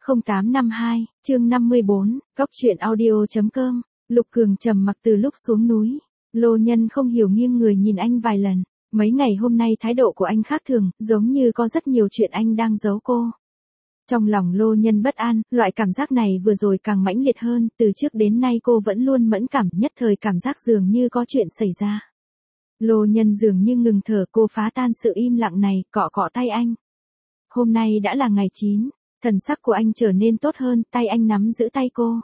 0852, chương 54, Cóc truyện audio.com. Lục Cường trầm mặc từ lúc xuống núi. Lô Nhân không hiểu nghiêng người nhìn anh vài lần. Mấy ngày hôm nay thái độ của anh khác thường, giống như có rất nhiều chuyện anh đang giấu cô. Trong lòng Lô Nhân bất an, loại cảm giác này vừa rồi càng mãnh liệt hơn, từ trước đến nay cô vẫn luôn mẫn cảm, nhất thời cảm giác dường như có chuyện xảy ra. Lô Nhân dường như ngừng thở, cô phá tan sự im lặng này, cọ cọ tay anh. Hôm nay đã là ngày 9, thần sắc của anh trở nên tốt hơn, tay anh nắm giữ tay cô.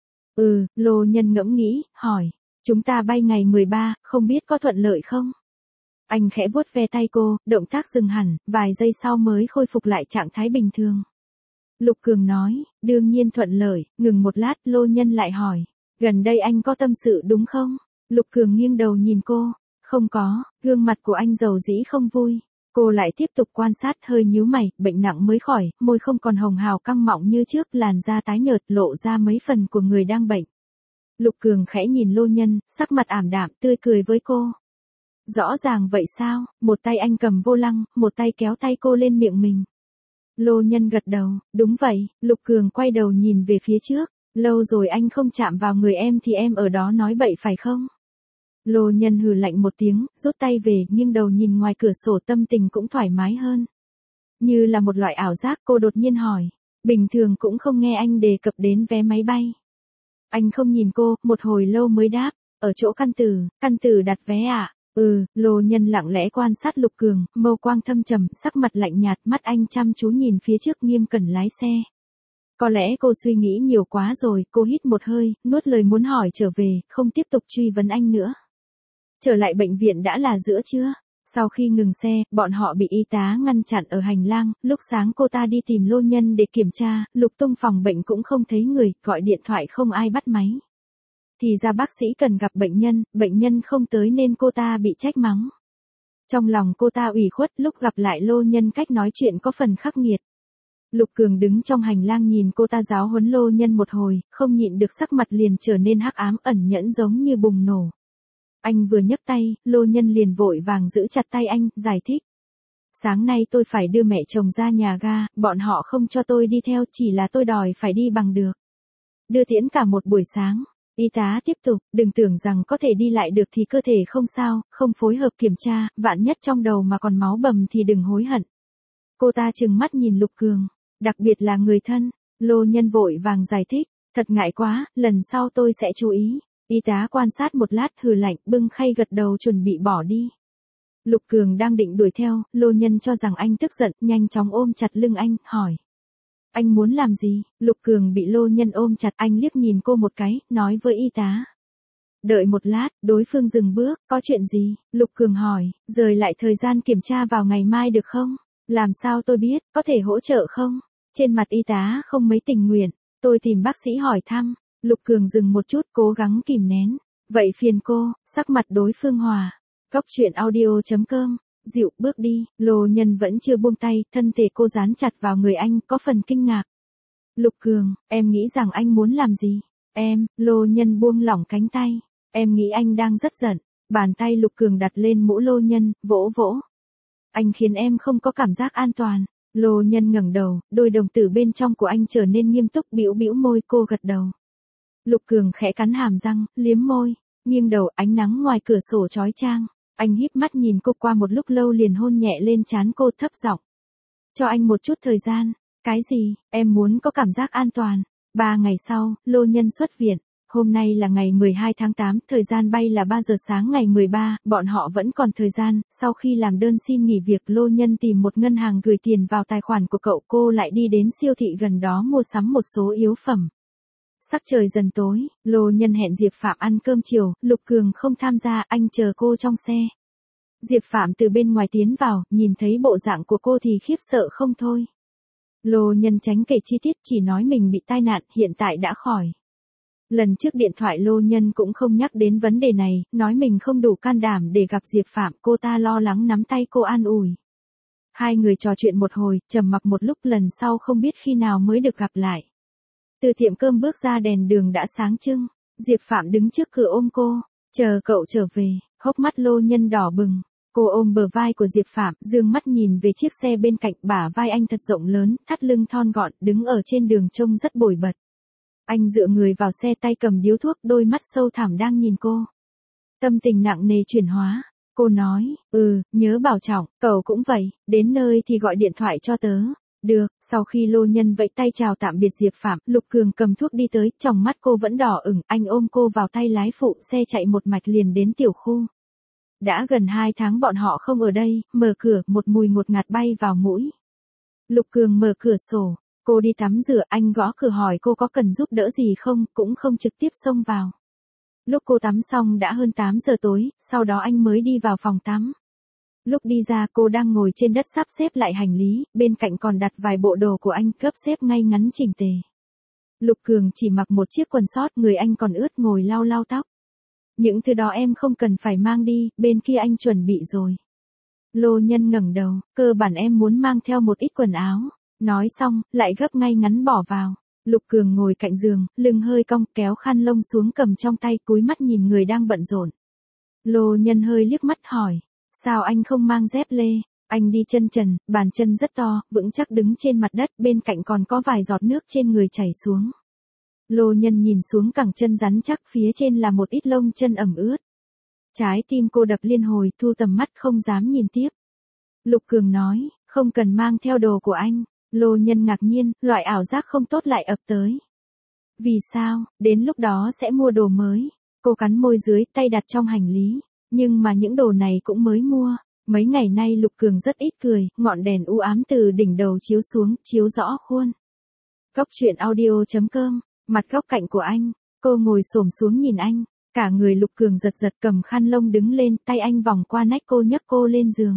Lô Nhân ngẫm nghĩ, hỏi, chúng ta bay ngày 13, không biết có thuận lợi không? Anh khẽ vuốt ve tay cô, động tác dừng hẳn, vài giây sau mới khôi phục lại trạng thái bình thường. Lục Cường nói, đương nhiên thuận lợi, ngừng một lát, Lô Nhân lại hỏi, gần đây anh có tâm sự đúng không? Lục Cường nghiêng đầu nhìn cô, không có, gương mặt của anh dầu dĩ không vui. Cô lại tiếp tục quan sát, hơi nhíu mày, bệnh nặng mới khỏi, môi không còn hồng hào căng mọng như trước, làn da tái nhợt lộ ra mấy phần của người đang bệnh. Lục Cường khẽ nhìn Lô Nhân, sắc mặt ảm đạm, tươi cười với cô. Rõ ràng vậy sao? Một tay anh cầm vô lăng, một tay kéo tay cô lên miệng mình. Lô Nhân gật đầu, đúng vậy. Lục Cường quay đầu nhìn về phía trước, lâu rồi anh không chạm vào người em thì em ở đó nói bậy phải không? Lô Nhân hừ lạnh một tiếng, rút tay về, nghiêng đầu nhìn ngoài cửa sổ, tâm tình cũng thoải mái hơn. Như là một loại ảo giác, cô đột nhiên hỏi, bình thường cũng không nghe anh đề cập đến vé máy bay. Anh không nhìn cô, một hồi lâu mới đáp, ở chỗ căn tử đặt vé à? Lô Nhân lặng lẽ quan sát Lục Cường, mâu quang thâm trầm, sắc mặt lạnh nhạt, mắt anh chăm chú nhìn phía trước, nghiêm cẩn lái xe. Có lẽ cô suy nghĩ nhiều quá rồi, cô hít một hơi, nuốt lời muốn hỏi trở về, không tiếp tục truy vấn anh nữa. Trở lại bệnh viện đã là giữa trưa. Sau khi ngừng xe, bọn họ bị y tá ngăn chặn ở hành lang, lúc sáng cô ta đi tìm Lô Nhân để kiểm tra, lục tung phòng bệnh cũng không thấy người, gọi điện thoại không ai bắt máy. Thì ra bác sĩ cần gặp bệnh nhân không tới nên cô ta bị trách mắng. Trong lòng cô ta ủy khuất, lúc gặp lại Lô Nhân cách nói chuyện có phần khắc nghiệt. Lục Cường đứng trong hành lang nhìn cô ta giáo huấn Lô Nhân một hồi, không nhịn được sắc mặt liền trở nên hắc ám, ẩn nhẫn giống như bùng nổ. Anh vừa nhấc tay, Lô Nhân liền vội vàng giữ chặt tay anh, giải thích. Sáng nay tôi phải đưa mẹ chồng ra nhà ga, bọn họ không cho tôi đi theo, chỉ là tôi đòi phải đi bằng được. Đưa tiễn cả một buổi sáng. Y tá tiếp tục, đừng tưởng rằng có thể đi lại được thì cơ thể không sao, không phối hợp kiểm tra, vạn nhất trong đầu mà còn máu bầm thì đừng hối hận. Cô ta trừng mắt nhìn Lục Cường, đặc biệt là người thân. Lô Nhân vội vàng giải thích, thật ngại quá, lần sau tôi sẽ chú ý. Y tá quan sát một lát, hừ lạnh, bưng khay gật đầu chuẩn bị bỏ đi. Lục Cường đang định đuổi theo, Lô Nhân cho rằng anh tức giận, nhanh chóng ôm chặt lưng anh, hỏi. Anh muốn làm gì? Lục Cường bị Lô Nhân ôm chặt, anh liếc nhìn cô một cái, nói với y tá. Đợi một lát, đối phương dừng bước, có chuyện gì? Lục Cường hỏi, rời lại thời gian kiểm tra vào ngày mai được không? Làm sao tôi biết, có thể hỗ trợ không? Trên mặt y tá không mấy tình nguyện, tôi tìm bác sĩ hỏi thăm. Lục Cường dừng một chút, cố gắng kìm nén. Vậy phiền cô, sắc mặt đối phương hòa. Cóc truyện audio.com. Dịu, bước đi. Lô Nhân vẫn chưa buông tay, thân thể cô dán chặt vào người anh, có phần kinh ngạc. Lục Cường, em nghĩ rằng anh muốn làm gì? Lô Nhân buông lỏng cánh tay. Em nghĩ anh đang rất giận. Bàn tay Lục Cường đặt lên mũ Lô Nhân, vỗ vỗ. Anh khiến em không có cảm giác an toàn. Lô Nhân ngẩng đầu, đôi đồng tử bên trong của anh trở nên nghiêm túc, bĩu bĩu môi, cô gật đầu. Lục Cường khẽ cắn hàm răng, liếm môi, nghiêng đầu, ánh nắng ngoài cửa sổ chói chang. Anh híp mắt nhìn cô, qua một lúc lâu liền hôn nhẹ lên trán cô, thấp giọng. Cho anh một chút thời gian. Cái gì? Em muốn có cảm giác an toàn. 3 ngày sau, Lô Nhân xuất viện. Hôm nay là ngày 12 tháng 8, thời gian bay là 3 giờ sáng ngày 13, bọn họ vẫn còn thời gian. Sau khi làm đơn xin nghỉ việc, Lô Nhân tìm một ngân hàng gửi tiền vào tài khoản của cậu, cô lại đi đến siêu thị gần đó mua sắm một số yếu phẩm. Sắc trời dần tối, Lô Nhân hẹn Diệp Phạm ăn cơm chiều, Lục Cường không tham gia, anh chờ cô trong xe. Diệp Phạm từ bên ngoài tiến vào, nhìn thấy bộ dạng của cô thì khiếp sợ không thôi. Lô Nhân tránh kể chi tiết, chỉ nói mình bị tai nạn, hiện tại đã khỏi. Lần trước điện thoại Lô Nhân cũng không nhắc đến vấn đề này, nói mình không đủ can đảm để gặp Diệp Phạm, cô ta lo lắng nắm tay cô an ủi. Hai người trò chuyện một hồi, trầm mặc một lúc, lần sau không biết khi nào mới được gặp lại. Từ tiệm cơm bước ra, đèn đường đã sáng trưng. Diệp Phạm đứng trước cửa ôm cô, chờ cậu trở về. Hốc mắt Lô Nhân đỏ bừng. Cô ôm bờ vai của Diệp Phạm, dương mắt nhìn về chiếc xe bên cạnh, bả vai anh thật rộng lớn, thắt lưng thon gọn, đứng ở trên đường trông rất bổi bật. Anh dựa người vào xe, tay cầm điếu thuốc, đôi mắt sâu thẳm đang nhìn cô. Tâm tình nặng nề chuyển hóa. Cô nói, nhớ bảo trọng, cậu cũng vậy, đến nơi thì gọi điện thoại cho tớ. Được, sau khi Lô Nhân vẫy tay chào tạm biệt Diệp Phạm, Lục Cường cầm thuốc đi tới, tròng mắt cô vẫn đỏ ửng, anh ôm cô vào tay lái phụ, xe chạy một mạch liền đến tiểu khu. Đã gần 2 tháng bọn họ không ở đây, mở cửa, một mùi ngột ngạt bay vào mũi. Lục Cường mở cửa sổ, cô đi tắm rửa, anh gõ cửa hỏi cô có cần giúp đỡ gì không, cũng không trực tiếp xông vào. Lúc cô tắm xong đã hơn 8 giờ tối, sau đó anh mới đi vào phòng tắm. Lúc đi ra cô đang ngồi trên đất sắp xếp lại hành lý, bên cạnh còn đặt vài bộ đồ của anh, gấp xếp ngay ngắn chỉnh tề. Lục Cường chỉ mặc một chiếc quần sót, người anh còn ướt, ngồi lau lau tóc. Những thứ đó em không cần phải mang đi, bên kia anh chuẩn bị rồi. Lô Nhân ngẩng đầu, cơ bản em muốn mang theo một ít quần áo. Nói xong, lại gấp ngay ngắn bỏ vào. Lục Cường ngồi cạnh giường, lưng hơi cong, kéo khăn lông xuống cầm trong tay, cúi mắt nhìn người đang bận rộn. Lô Nhân hơi liếc mắt hỏi, sao anh không mang dép lê? Anh đi chân trần, bàn chân rất to, vững chắc đứng trên mặt đất, bên cạnh còn có vài giọt nước trên người chảy xuống. Lô Nhân nhìn xuống cẳng chân rắn chắc, phía trên là một ít lông chân ẩm ướt. Trái tim cô đập liên hồi, thu tầm mắt không dám nhìn tiếp. Lục Cường nói, không cần mang theo đồ của anh. Lô Nhân ngạc nhiên, loại ảo giác không tốt lại ập tới. Vì sao, đến lúc đó sẽ mua đồ mới. Cô cắn môi dưới, tay đặt trong hành lý. Nhưng mà những đồ này cũng mới mua. Mấy ngày nay Lục Cường rất ít cười, ngọn đèn u ám từ đỉnh đầu chiếu xuống, chiếu rõ khuôn. Góc truyện audio.com, mặt góc cạnh của anh. Cô ngồi xổm xuống nhìn anh. Cả người Lục Cường giật giật, cầm khăn lông đứng lên, tay anh vòng qua nách cô, nhấc cô lên giường.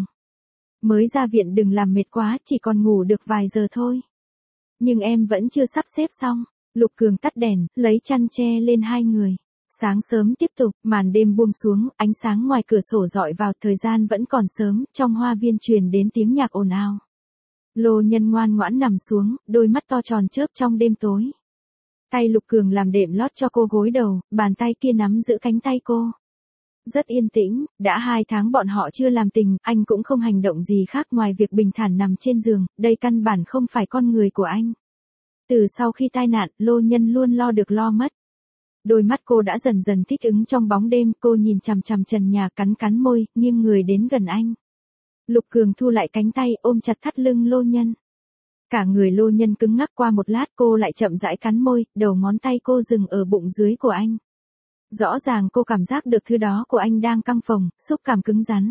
Mới ra viện đừng làm mệt quá, chỉ còn ngủ được vài giờ thôi. Nhưng em vẫn chưa sắp xếp xong. Lục Cường tắt đèn, lấy chăn che lên hai người. Sáng sớm tiếp tục, màn đêm buông xuống, ánh sáng ngoài cửa sổ rọi vào, thời gian vẫn còn sớm, trong hoa viên truyền đến tiếng nhạc ồn ào. Lô Nhân ngoan ngoãn nằm xuống, đôi mắt to tròn chớp trong đêm tối. Tay Lục Cường làm đệm lót cho cô gối đầu, bàn tay kia nắm giữ cánh tay cô. Rất yên tĩnh, đã 2 tháng bọn họ chưa làm tình, anh cũng không hành động gì khác ngoài việc bình thản nằm trên giường, đây căn bản không phải con người của anh. Từ sau khi tai nạn, Lô Nhân luôn lo được lo mất. Đôi mắt cô đã dần dần thích ứng trong bóng đêm, cô nhìn chằm chằm trần nhà, cắn cắn môi, nghiêng người đến gần anh. Lục Cường thu lại cánh tay, ôm chặt thắt lưng Lô Nhân. Cả người Lô Nhân cứng ngắc, qua một lát cô lại chậm rãi cắn môi, đầu ngón tay cô dừng ở bụng dưới của anh. Rõ ràng cô cảm giác được thứ đó của anh đang căng phồng, xúc cảm cứng rắn.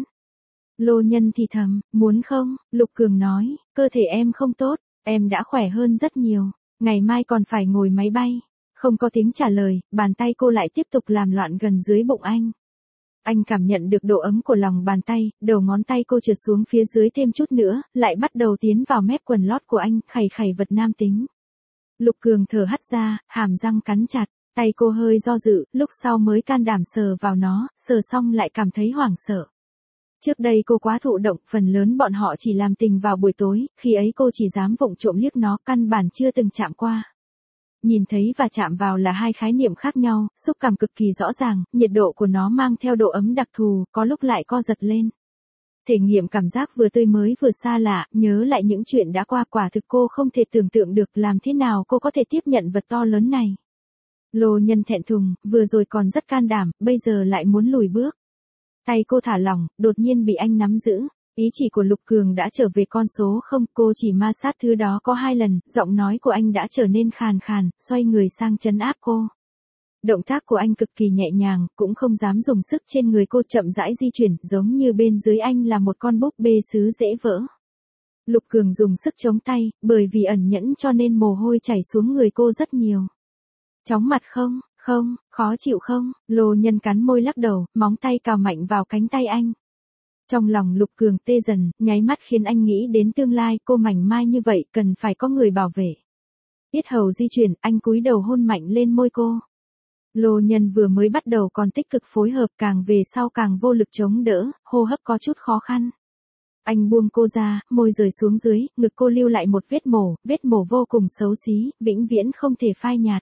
Lô Nhân thì thầm, muốn không? Lục Cường nói, cơ thể em không tốt, em đã khỏe hơn rất nhiều, ngày mai còn phải ngồi máy bay. Không có tiếng trả lời, bàn tay cô lại tiếp tục làm loạn gần dưới bụng anh. Anh cảm nhận được độ ấm của lòng bàn tay, đầu ngón tay cô trượt xuống phía dưới thêm chút nữa, lại bắt đầu tiến vào mép quần lót của anh, khẩy khẩy vật nam tính. Lục Cường thở hắt ra, hàm răng cắn chặt, tay cô hơi do dự, lúc sau mới can đảm sờ vào nó, sờ xong lại cảm thấy hoảng sợ. Trước đây cô quá thụ động, phần lớn bọn họ chỉ làm tình vào buổi tối, khi ấy cô chỉ dám vụng trộm liếc nó, căn bản chưa từng chạm qua. Nhìn thấy và chạm vào là hai khái niệm khác nhau, xúc cảm cực kỳ rõ ràng, nhiệt độ của nó mang theo độ ấm đặc thù, có lúc lại co giật lên. Thể nghiệm cảm giác vừa tươi mới vừa xa lạ, nhớ lại những chuyện đã qua, quả thực cô không thể tưởng tượng được làm thế nào cô có thể tiếp nhận vật to lớn này. Lô Nhân thẹn thùng, vừa rồi còn rất can đảm, bây giờ lại muốn lùi bước. Tay cô thả lỏng, đột nhiên bị anh nắm giữ. Ý chỉ của Lục Cường đã trở về con số 0, cô chỉ ma sát thứ đó có 2 lần, giọng nói của anh đã trở nên khàn khàn, xoay người sang trấn áp cô. Động tác của anh cực kỳ nhẹ nhàng, cũng không dám dùng sức trên người cô, chậm rãi di chuyển, giống như bên dưới anh là một con búp bê sứ dễ vỡ. Lục Cường dùng sức chống tay, bởi vì ẩn nhẫn cho nên mồ hôi chảy xuống người cô rất nhiều. Chóng mặt không? Không, khó chịu không? Lô Nhân cắn môi lắc đầu, móng tay cào mạnh vào cánh tay anh. Trong lòng Lục Cường tê dần, nháy mắt khiến anh nghĩ đến tương lai, cô mảnh mai như vậy, cần phải có người bảo vệ. Yết hầu di chuyển, anh cúi đầu hôn mạnh lên môi cô. Lô Nhân vừa mới bắt đầu còn tích cực phối hợp, càng về sau càng vô lực chống đỡ, hô hấp có chút khó khăn. Anh buông cô ra, môi rời xuống dưới, ngực cô lưu lại một vết mổ vô cùng xấu xí, vĩnh viễn không thể phai nhạt.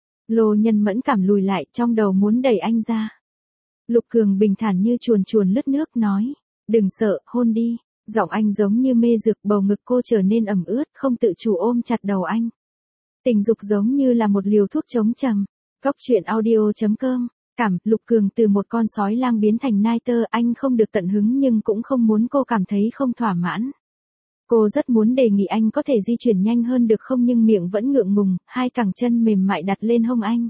Lô Nhân mẫn cảm lùi lại, trong đầu muốn đẩy anh ra. Lục Cường bình thản như chuồn chuồn lướt nước, nói, Đừng sợ, hôn đi. Giọng anh giống như mê dược, bầu ngực cô trở nên ẩm ướt, không tự chủ ôm chặt đầu anh. Tình dục giống như là một liều thuốc chống trầm. Góc truyện audio.com. Cảm, Lục Cường từ một con sói lang biến thành nai tơ, anh không được tận hứng nhưng cũng không muốn cô cảm thấy không thỏa mãn. Cô rất muốn đề nghị anh có thể di chuyển nhanh hơn được không nhưng miệng vẫn ngượng ngùng, hai cẳng chân mềm mại đặt lên hông anh.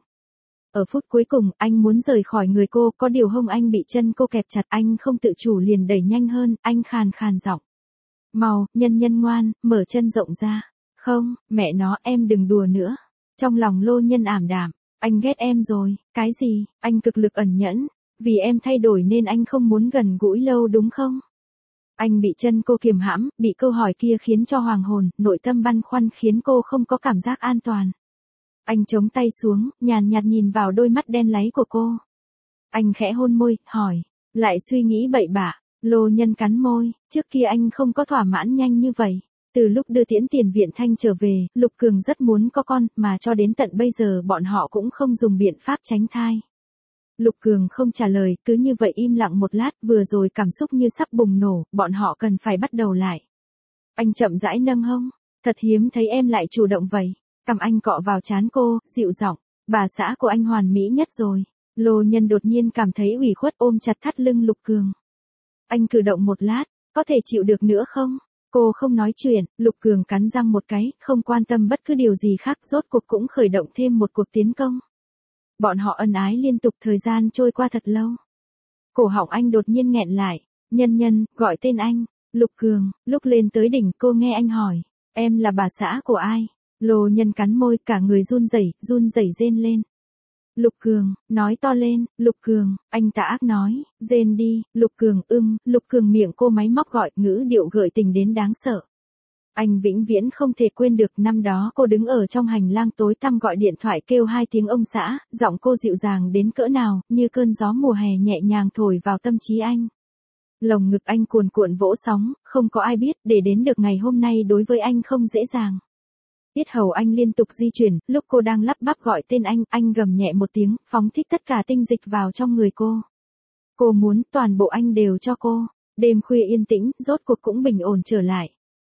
Ở phút cuối cùng, anh muốn rời khỏi người cô, có điều hông anh bị chân cô kẹp chặt, anh không tự chủ liền đẩy nhanh hơn, anh khàn khàn giọng. Mau, nhân nhân ngoan, mở chân rộng ra. Không, mẹ nó, em đừng đùa nữa. Trong lòng Lô Nhân ảm đạm, anh ghét em rồi, cái gì, anh cực lực ẩn nhẫn, vì em thay đổi nên anh không muốn gần gũi lâu đúng không? Anh bị chân cô kiềm hãm, bị câu hỏi kia khiến cho hoàng hồn, nội tâm băn khoăn khiến cô không có cảm giác an toàn. Anh chống tay xuống, nhàn nhạt nhìn vào đôi mắt đen láy của cô. Anh khẽ hôn môi, hỏi, lại suy nghĩ bậy bạ. Lô Nhân cắn môi, trước kia anh không có thỏa mãn nhanh như vậy. Từ lúc đưa Tiễn Tiền Viện Thanh trở về, Lục Cường rất muốn có con, mà cho đến tận bây giờ bọn họ cũng không dùng biện pháp tránh thai. Lục Cường không trả lời, cứ như vậy im lặng một lát, vừa rồi cảm xúc như sắp bùng nổ, bọn họ cần phải bắt đầu lại. Anh chậm rãi nâng hông, thật hiếm thấy em lại chủ động vậy. Cằm anh cọ vào trán cô, dịu giọng, bà xã của anh hoàn mỹ nhất rồi. Lô Nhân đột nhiên cảm thấy ủy khuất ôm chặt thắt lưng Lục Cường. Anh cử động một lát, có thể chịu được nữa không? Cô không nói chuyện, Lục Cường cắn răng một cái, không quan tâm bất cứ điều gì khác, rốt cuộc cũng khởi động thêm một cuộc tiến công. Bọn họ ân ái liên tục, thời gian trôi qua thật lâu. Cổ họng anh đột nhiên nghẹn lại, nhân nhân, gọi tên anh. Lục Cường, lúc lên tới đỉnh cô nghe anh hỏi, em là bà xã của ai? Lô Nhân cắn môi, cả người run rẩy rên lên. Lục Cường, nói to lên, Lục Cường, anh tà ác nói, rên đi, Lục Cường, Lục Cường miệng cô máy móc gọi, ngữ điệu gợi tình đến đáng sợ. Anh vĩnh viễn không thể quên được năm đó cô đứng ở trong hành lang tối tăm gọi điện thoại kêu 2 tiếng ông xã, giọng cô dịu dàng đến cỡ nào, như cơn gió mùa hè nhẹ nhàng thổi vào tâm trí anh. Lồng ngực anh cuồn cuộn vỗ sóng, không có ai biết, để đến được ngày hôm nay đối với anh không dễ dàng. Tiết hầu anh liên tục di chuyển, lúc cô đang lắp bắp gọi tên anh gầm nhẹ một tiếng, phóng thích tất cả tinh dịch vào trong người cô. Cô muốn toàn bộ anh đều cho cô. Đêm khuya yên tĩnh, rốt cuộc cũng bình ổn trở lại.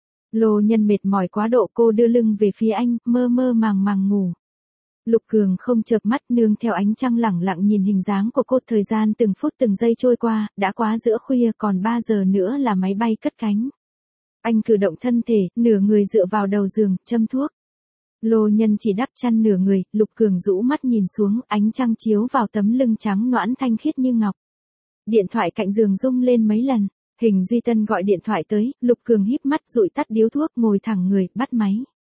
Lô Nhân mệt mỏi quá độ, cô đưa lưng về phía anh, mơ mơ màng ngủ. Lục Cường không chợp mắt, nương theo ánh trăng lẳng lặng nhìn hình dáng của cô, thời gian từng phút từng giây trôi qua, đã quá giữa khuya, còn 3 giờ nữa là máy bay cất cánh. Anh cử động thân thể, nửa người dựa vào đầu giường, châm thuốc. Lô Nhân chỉ đắp chăn nửa người, Lục Cường rũ mắt nhìn xuống, ánh trăng chiếu vào tấm lưng trắng nõn thanh khiết như ngọc. Điện thoại cạnh giường rung lên mấy lần, Hình Duy Tân gọi điện thoại tới, Lục Cường híp mắt dụi tắt điếu thuốc, ngồi thẳng người, bắt máy.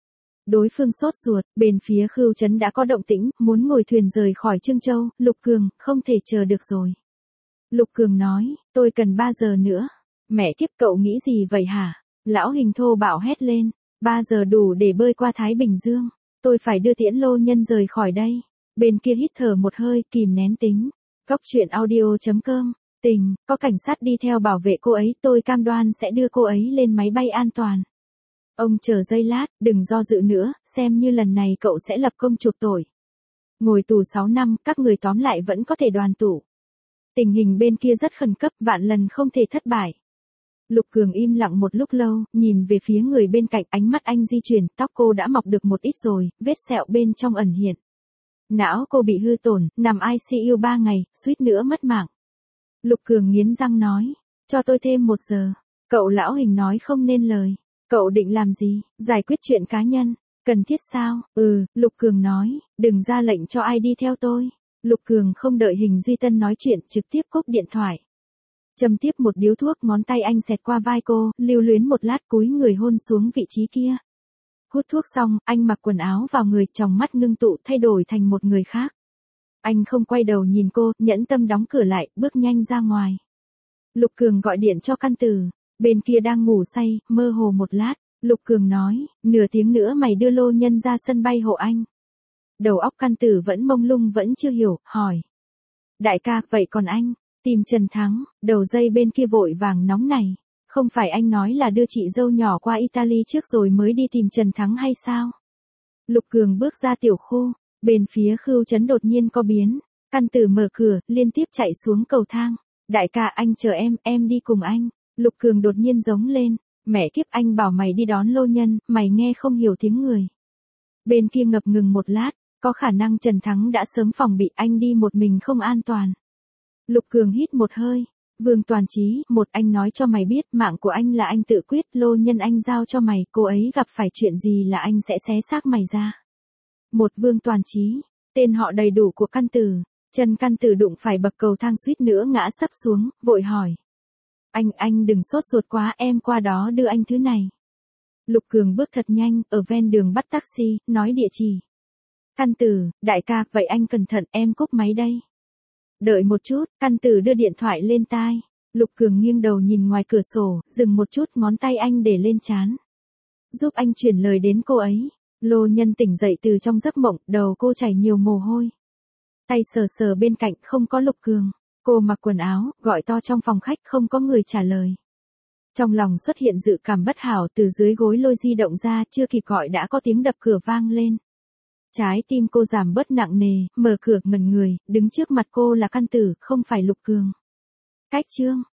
Đối phương sốt ruột, bên phía Khưu Trấn đã có động tĩnh, muốn ngồi thuyền rời khỏi Trương Châu, Lục Cường, không thể chờ được rồi. Lục Cường nói, tôi cần 3 giờ nữa. Mẹ kiếp, cậu nghĩ gì vậy hả? Lão Hình thô bạo hét lên, 3 giờ đủ để bơi qua Thái Bình Dương. Tôi phải đưa Tiễn Lô Nhân rời khỏi đây. Bên kia hít thở một hơi, kìm nén tính. Góc truyện audio.com. Tình, có cảnh sát đi theo bảo vệ cô ấy, tôi cam đoan sẽ đưa cô ấy lên máy bay an toàn. Ông chờ giây lát, đừng do dự nữa, xem như lần này cậu sẽ lập công chuộc tội. Ngồi tù 6 năm, các người tóm lại vẫn có thể đoàn tụ. Tình hình bên kia rất khẩn cấp, vạn lần không thể thất bại. Lục Cường im lặng một lúc lâu, nhìn về phía người bên cạnh, ánh mắt anh di chuyển, tóc cô đã mọc được một ít rồi, vết sẹo bên trong ẩn hiện. Não cô bị hư tổn, nằm ICU 3 ngày, suýt nữa mất mạng. Lục Cường nghiến răng nói, cho tôi thêm 1 giờ. Cậu Lão Hình nói không nên lời. Cậu định làm gì? Giải quyết chuyện cá nhân. Cần thiết sao? Lục Cường nói, đừng ra lệnh cho ai đi theo tôi. Lục Cường không đợi Hình Duy Tân nói chuyện, trực tiếp cúp điện thoại. Châm tiếp một điếu thuốc, ngón tay anh xẹt qua vai cô, lưu luyến một lát cúi người hôn xuống vị trí kia. Hút thuốc xong, anh mặc quần áo vào người, tròng mắt ngưng tụ thay đổi thành một người khác. Anh không quay đầu nhìn cô, nhẫn tâm đóng cửa lại, bước nhanh ra ngoài. Lục Cường gọi điện cho Căn Tử, bên kia đang ngủ say, mơ hồ một lát, Lục Cường nói, nửa tiếng nữa mày đưa Lô Nhân ra sân bay hộ anh. Đầu óc Căn Tử vẫn mông lung vẫn chưa hiểu, hỏi. Đại ca, vậy còn anh, tìm Trần Thắng, đầu dây bên kia vội vàng nóng này. Không phải anh nói là đưa chị dâu nhỏ qua Italy trước rồi mới đi tìm Trần Thắng hay sao? Lục Cường bước ra tiểu khu, bên phía Khưu Trấn đột nhiên có biến. Căn Tử mở cửa, liên tiếp chạy xuống cầu thang. Đại ca, anh chờ em đi cùng anh. Lục Cường đột nhiên giống lên, mẹ kiếp anh bảo mày đi đón Lô Nhân, mày nghe không hiểu tiếng người. Bên kia ngập ngừng một lát, có khả năng Trần Thắng đã sớm phòng bị anh đi một mình không an toàn. Lục Cường hít một hơi, Vương Toàn Chí, một anh nói cho mày biết mạng của anh là anh tự quyết, Lô Nhân anh giao cho mày, cô ấy gặp phải chuyện gì là anh sẽ xé xác mày ra. Một Vương Toàn Chí, tên họ đầy đủ của căn tử, Trần Căn Tử đụng phải bậc cầu thang suýt nữa ngã sấp xuống, vội hỏi. Anh đừng sốt ruột quá, em qua đó đưa anh thứ này. Lục Cường bước thật nhanh, ở ven đường bắt taxi, nói địa chỉ. Căn Tử, đại ca, vậy anh cẩn thận, em cúp máy đây. Đợi một chút, Căn Tử đưa điện thoại lên tai. Lục Cường nghiêng đầu nhìn ngoài cửa sổ, dừng một chút, ngón tay anh để lên trán. Giúp anh chuyển lời đến cô ấy. Lô Nhân tỉnh dậy từ trong giấc mộng, đầu cô chảy nhiều mồ hôi. Tay sờ sờ bên cạnh, không có Lục Cường. Cô mặc quần áo, gọi to trong phòng khách, không có người trả lời. Trong lòng xuất hiện dự cảm bất hảo, từ dưới gối lôi di động ra, chưa kịp gọi đã có tiếng đập cửa vang lên. Trái tim cô giảm bớt nặng nề, mở cửa ngẩn người, đứng trước mặt cô là Căn Tử, không phải Lục Cường. Cách chương